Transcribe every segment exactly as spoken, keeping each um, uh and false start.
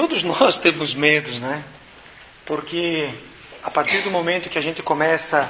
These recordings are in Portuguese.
Todos nós temos medos, né? Porque a partir do momento que a gente começa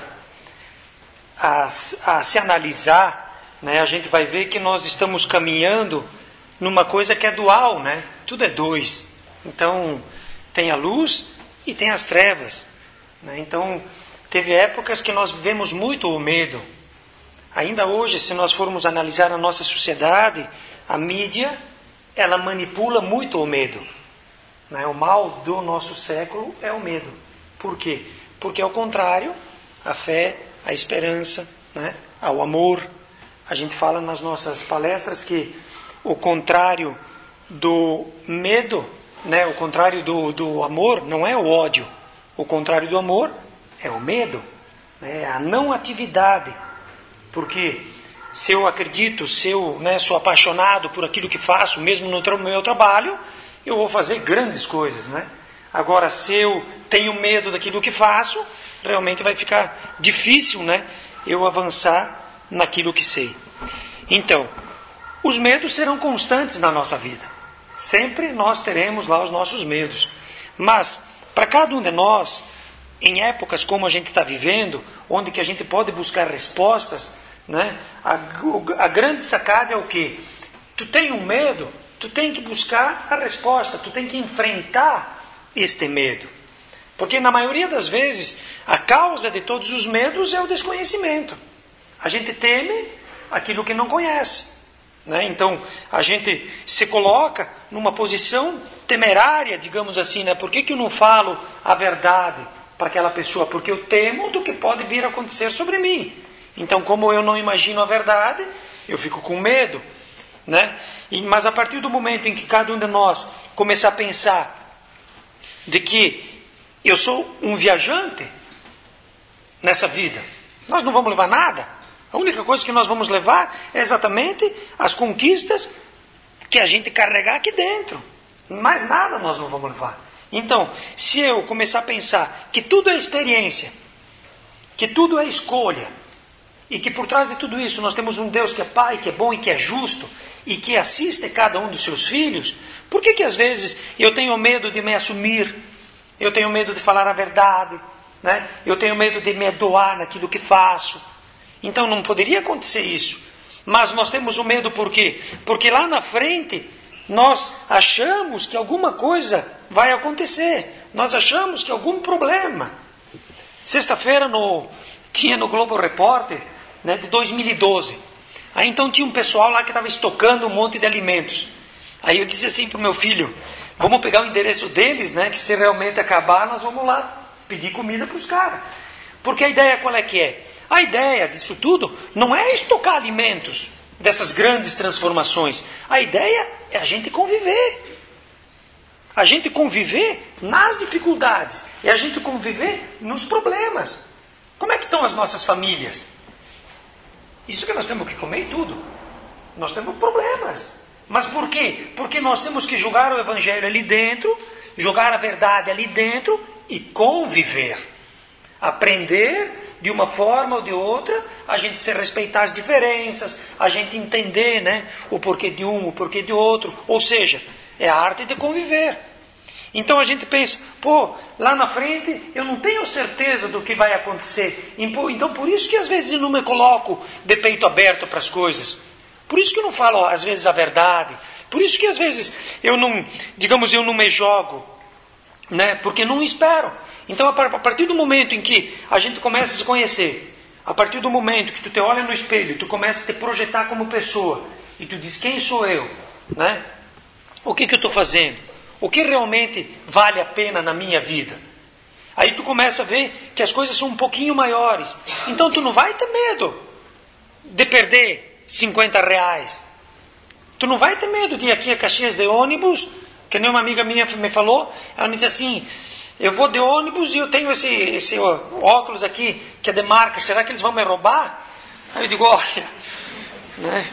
a, a se analisar, né, a gente vai ver que nós estamos caminhando numa coisa que é dual, né? Tudo é dois. Então, tem a luz e tem as trevas, né? Então, teve épocas que nós vivemos muito o medo. Ainda hoje, se nós formos analisar a nossa sociedade, a mídia, ela manipula muito o medo. Né? O mal do nosso século é o medo. Por quê? Porque ao contrário, a fé, a esperança, né? Ao amor. A gente fala nas nossas palestras que o contrário do medo, né? O contrário do, do amor não é o ódio. O contrário do amor é o medo, né? A não atividade. Porque se eu acredito, se eu, né, sou apaixonado por aquilo que faço, mesmo no tra- meu trabalho, eu vou fazer grandes coisas, né? Agora, se eu tenho medo daquilo que faço, realmente vai ficar difícil, né, eu avançar naquilo que sei. Então, os medos serão constantes na nossa vida. Sempre nós teremos lá os nossos medos. Mas, para cada um de nós, em épocas como a gente está vivendo, onde que a gente pode buscar respostas, né, a, a grande sacada é o quê? Tu tem um medo, tu tem que buscar a resposta, tu tem que enfrentar este medo. Porque na maioria das vezes, a causa de todos os medos é o desconhecimento. A gente teme aquilo que não conhece, né? Então, a gente se coloca numa posição temerária, digamos assim, né? Por que que eu não falo a verdade para aquela pessoa? Porque eu temo do que pode vir a acontecer sobre mim. Então, como eu não imagino a verdade, eu fico com medo, né? E, mas a partir do momento em que cada um de nós começar a pensar de que eu sou um viajante nessa vida, nós não vamos levar nada. A única coisa que nós vamos levar é exatamente as conquistas que a gente carregar aqui dentro. Mais nada nós não vamos levar. Então, se eu começar a pensar que tudo é experiência, que tudo é escolha, e que por trás de tudo isso nós temos um Deus que é Pai, que é bom e que é justo, e que assiste cada um dos seus filhos, por que que às vezes eu tenho medo de me assumir? Eu tenho medo de falar a verdade, né? Eu tenho medo de me doar naquilo que faço. Então não poderia acontecer isso. Mas nós temos o medo por quê? Porque lá na frente nós achamos que alguma coisa vai acontecer. Nós achamos que algum problema. Sexta-feira no, tinha no Globo Repórter, né, de dois mil e doze. Aí então tinha um pessoal lá que estava estocando um monte de alimentos. Aí eu disse assim para o meu filho, vamos pegar o endereço deles, né, que se realmente acabar, nós vamos lá pedir comida para os caras. Porque a ideia qual é que é? A ideia disso tudo não é estocar alimentos, dessas grandes transformações. A ideia é a gente conviver. A gente conviver nas dificuldades. É a gente conviver nos problemas. Como é que estão as nossas famílias? Isso que nós temos que comer e tudo. Nós temos problemas. Mas por quê? Porque nós temos que jogar o Evangelho ali dentro, jogar a verdade ali dentro e conviver. Aprender de uma forma ou de outra, a gente se respeitar as diferenças, a gente entender, né, o porquê de um, o porquê de outro. Ou seja, é a arte de conviver. Então a gente pensa, pô, lá na frente eu não tenho certeza do que vai acontecer. Então por isso que às vezes eu não me coloco de peito aberto para as coisas. Por isso que eu não falo às vezes a verdade. Por isso que às vezes eu não, digamos, eu não me jogo, né? Porque não espero. Então a partir do momento em que a gente começa a se conhecer, a partir do momento que tu te olha no espelho, tu começa a te projetar como pessoa, e tu diz, quem sou eu? Né? O que, que eu estou fazendo? O que realmente vale a pena na minha vida? Aí tu começa a ver que as coisas são um pouquinho maiores. Então tu não vai ter medo de perder cinquenta reais. Tu não vai ter medo de ir aqui a Caxias de ônibus, que nem uma amiga minha me falou, ela me disse assim, eu vou de ônibus e eu tenho esse, esse óculos aqui, que é de marca, será que eles vão me roubar? Aí eu digo, olha, né?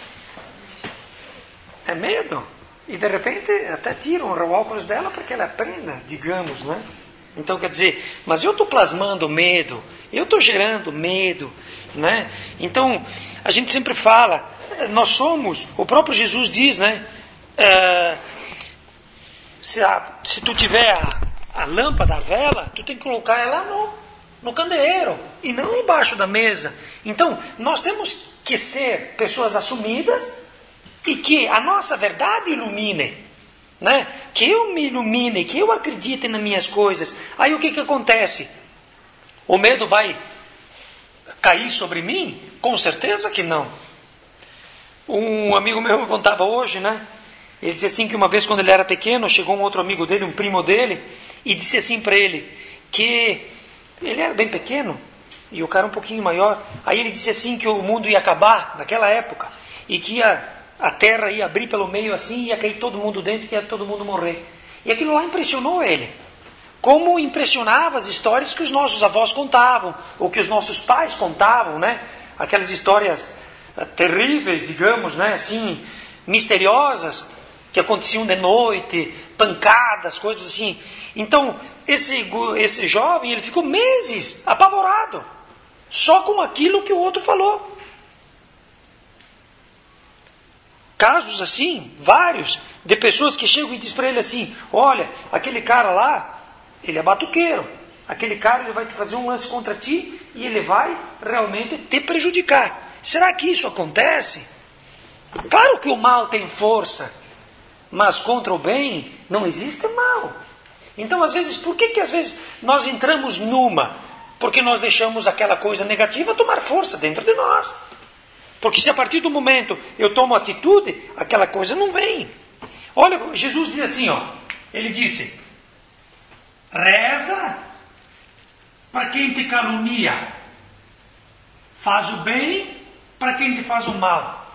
É medo. E de repente até tiram o óculos dela para que ela aprenda, digamos, né? Então quer dizer, mas eu estou plasmando medo, eu estou gerando medo, né? Então a gente sempre fala, nós somos, o próprio Jesus diz, né? Uh, se, a, se tu tiver a, a lâmpada, a vela, tu tem que colocar ela no, no candeeiro e não embaixo da mesa. Então, nós temos que ser pessoas assumidas e que a nossa verdade ilumine, né? Que eu me ilumine, que eu acredite nas minhas coisas. Aí o que, que acontece? O medo vai cair sobre mim? Com certeza que não. Um amigo meu me contava hoje, né? Ele disse assim que uma vez quando ele era pequeno, chegou um outro amigo dele, um primo dele, e disse assim para ele, que ele era bem pequeno, e o cara um pouquinho maior. Aí ele disse assim que o mundo ia acabar naquela época, e que ia, a terra ia abrir pelo meio assim, ia cair todo mundo dentro, e ia todo mundo morrer. E aquilo lá impressionou ele. Como impressionava as histórias que os nossos avós contavam, ou que os nossos pais contavam, né? Aquelas histórias terríveis, digamos, né? Assim, misteriosas, que aconteciam de noite, pancadas, coisas assim. Então, esse, esse jovem, ele ficou meses apavorado, só com aquilo que o outro falou. Casos assim, vários, de pessoas que chegam e dizem para ele assim, olha, aquele cara lá, ele é batuqueiro, aquele cara ele vai te fazer um lance contra ti e ele vai realmente te prejudicar. Será que isso acontece? Claro que o mal tem força, mas contra o bem não existe mal. Então, às vezes, por que que às vezes nós entramos numa? Porque nós deixamos aquela coisa negativa tomar força dentro de nós. Porque se a partir do momento eu tomo atitude, aquela coisa não vem. Olha, Jesus diz assim, ó, ele disse, reza para quem te calunia, faz o bem para quem te faz o mal.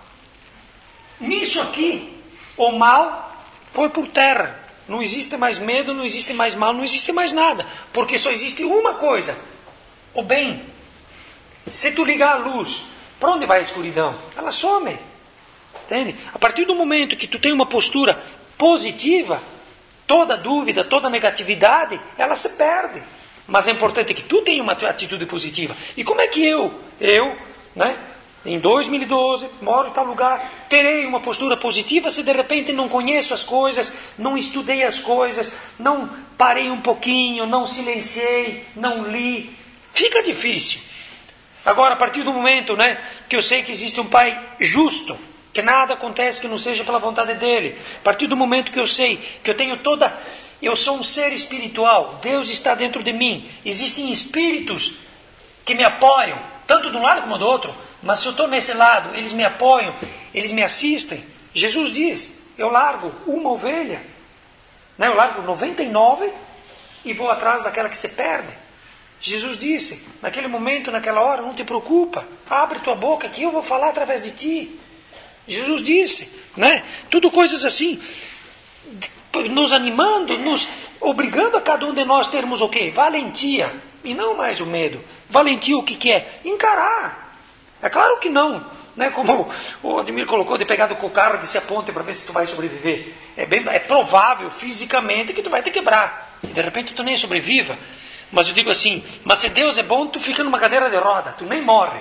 Nisso aqui, o mal foi por terra. Não existe mais medo, não existe mais mal, não existe mais nada. Porque só existe uma coisa, o bem. Se tu ligar a luz, para onde vai a escuridão? Ela some. Entende? A partir do momento que tu tem uma postura positiva, toda dúvida, toda negatividade, ela se perde. Mas é importante que tu tenha uma atitude positiva. E como é que eu, eu, né, em dois mil e doze, moro em tal lugar, terei uma postura positiva se de repente não conheço as coisas, não estudei as coisas, não parei um pouquinho, não silenciei, não li? Fica difícil. Agora, a partir do momento, né, que eu sei que existe um Pai justo, que nada acontece que não seja pela vontade dele, a partir do momento que eu sei que eu tenho toda... Eu sou um ser espiritual, Deus está dentro de mim, existem espíritos que me apoiam, tanto de um lado como do outro, mas se eu estou nesse lado, eles me apoiam, eles me assistem. Jesus diz, eu largo uma ovelha, né? Eu largo noventa e nove e vou atrás daquela que se perde. Jesus disse, naquele momento, naquela hora, não te preocupa, abre tua boca que eu vou falar através de ti. Jesus disse, né? Tudo coisas assim, nos animando, nos obrigando a cada um de nós termos o quê? Valentia, e não mais o medo. Valentia o que, que é? Encarar. É claro que não, né? Como o Ademir colocou, de pegar com o carro e descer a ponte para ver se tu vai sobreviver. É, bem, é provável fisicamente que tu vai te quebrar. E de repente tu nem sobreviva. Mas eu digo assim, mas se Deus é bom, tu fica numa cadeira de roda, tu nem morre.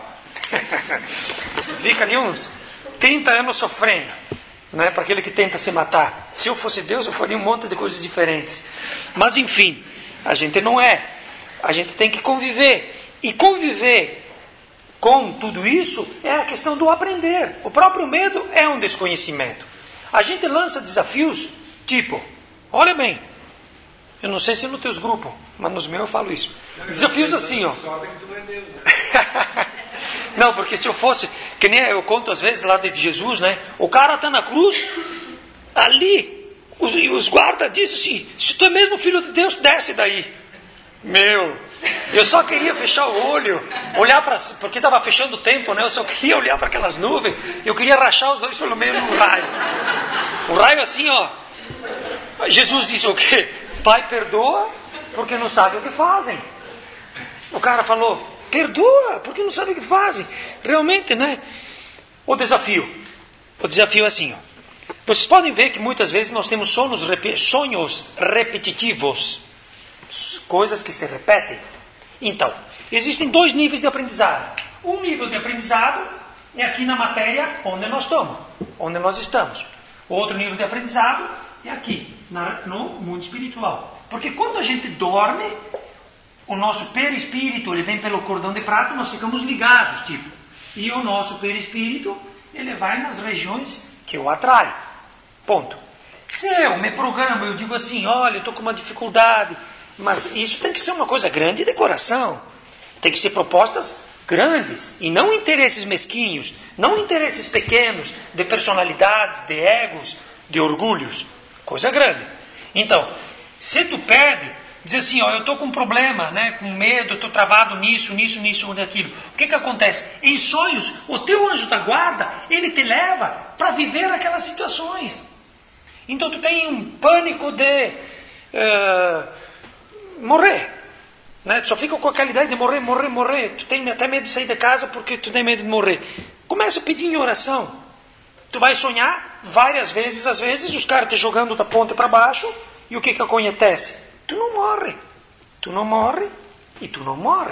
Fica ali uns trinta anos sofrendo, né? Para aquele que tenta se matar. Se eu fosse Deus, eu faria um monte de coisas diferentes. Mas enfim, a gente não é. A gente tem que conviver. E conviver com tudo isso é a questão do aprender. O próprio medo é um desconhecimento. A gente lança desafios tipo, olha bem, eu não sei se nos teus grupos, mas nos meus eu falo isso. Desafios assim, ó. Não, porque se eu fosse, que nem eu conto às vezes lá de Jesus, né? O cara está na cruz, ali, os, os guardas dizem assim, se tu é mesmo filho de Deus, desce daí. Meu, eu só queria fechar o olho, olhar para, porque estava fechando o tempo, né? Eu só queria olhar para aquelas nuvens, eu queria rachar os dois pelo meio no raio. O raio assim, ó. Jesus disse o quê? Pai, perdoa, porque não sabe o que fazem. O cara falou, perdoa, porque não sabe o que fazem. Realmente, né? O desafio. O desafio é assim, ó. Vocês podem ver que muitas vezes nós temos sonhos, sonhos repetitivos. Coisas que se repetem. Então, existem dois níveis de aprendizado. Um nível de aprendizado é aqui na matéria onde nós estamos, onde nós estamos. O outro nível de aprendizado é aqui. na, no mundo espiritual. Porque quando a gente dorme, o nosso perispírito ele vem pelo cordão de prata, nós ficamos ligados, tipo. E o nosso perispírito, ele vai nas regiões que eu atraio. Ponto. Se eu me programo, eu digo assim, olha, eu estou com uma dificuldade, mas isso tem que ser uma coisa grande de coração. Tem que ser propostas grandes, e não interesses mesquinhos, não interesses pequenos, de personalidades, de egos, de orgulhos. Coisa grande. Então, se tu pede, diz assim, ó, eu estou com um problema, né, com medo, eu estou travado nisso, nisso, nisso, naquilo. O que que acontece? Em sonhos, o teu anjo da guarda, ele te leva para viver aquelas situações. Então tu tem um pânico de uh, morrer. Né? Tu só fica com aquela ideia de morrer, morrer, morrer. Tu tem até medo de sair de casa porque tu tem medo de morrer. Começa a pedir em oração. Tu vai sonhar várias vezes, às vezes, os caras te jogando da ponta para baixo. E o que que acontece? Tu não morre. Tu não morre e tu não morre.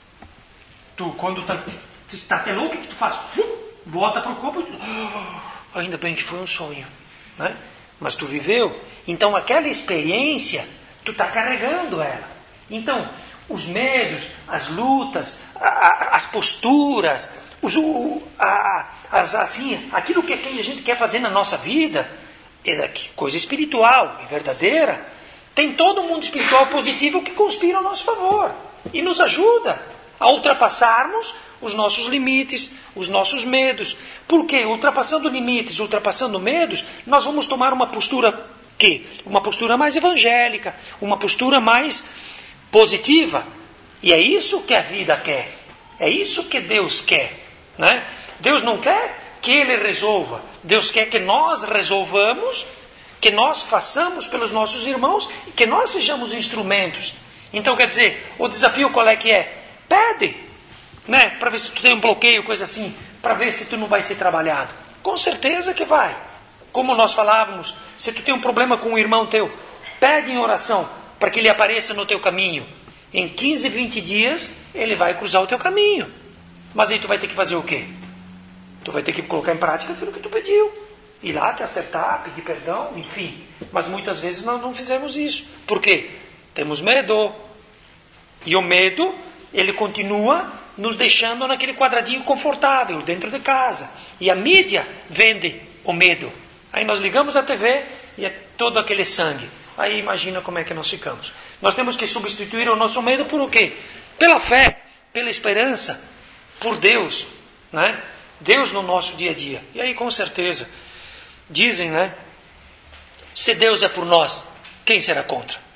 Tu, quando tá, tu está até louco, o que tu faz? Volta para o corpo e tu... Oh, ainda bem que foi um sonho. Né? Mas tu viveu. Então aquela experiência, tu está carregando ela. Então, os medos, as lutas, a, a, as posturas, os, o, a, as, assim, aquilo que a gente quer fazer na nossa vida, é coisa espiritual e verdadeira, tem todo o mundo espiritual positivo que conspira ao nosso favor e nos ajuda a ultrapassarmos os nossos limites, os nossos medos. Porque ultrapassando limites, ultrapassando medos, nós vamos tomar uma postura que? Uma postura mais evangélica, uma postura mais positiva. E é isso que a vida quer. É isso que Deus quer. Né? Deus não quer que Ele resolva. Deus quer que nós resolvamos, que nós façamos pelos nossos irmãos e que nós sejamos instrumentos. Então, quer dizer, o desafio qual é que é? Pede, né? Para ver se tu tem um bloqueio, coisa assim, para ver se tu não vai ser trabalhado. Com certeza que vai. Como nós falávamos, se tu tem um problema com um irmão teu, pede em oração para que ele apareça no teu caminho. Em quinze, vinte dias, ele vai cruzar o teu caminho. Mas aí tu vai ter que fazer o quê? Tu vai ter que colocar em prática aquilo que tu pediu. Ir lá te acertar, pedir perdão, enfim. Mas muitas vezes nós não fizemos isso. Por quê? Temos medo. E o medo, ele continua nos deixando naquele quadradinho confortável, dentro de casa. E a mídia vende o medo. Aí nós ligamos a T V e é todo aquele sangue. Aí imagina como é que nós ficamos. Nós temos que substituir o nosso medo por o quê? Pela fé, pela esperança, por Deus, né? Deus no nosso dia a dia. E aí com certeza, dizem, né? Se Deus é por nós, quem será contra?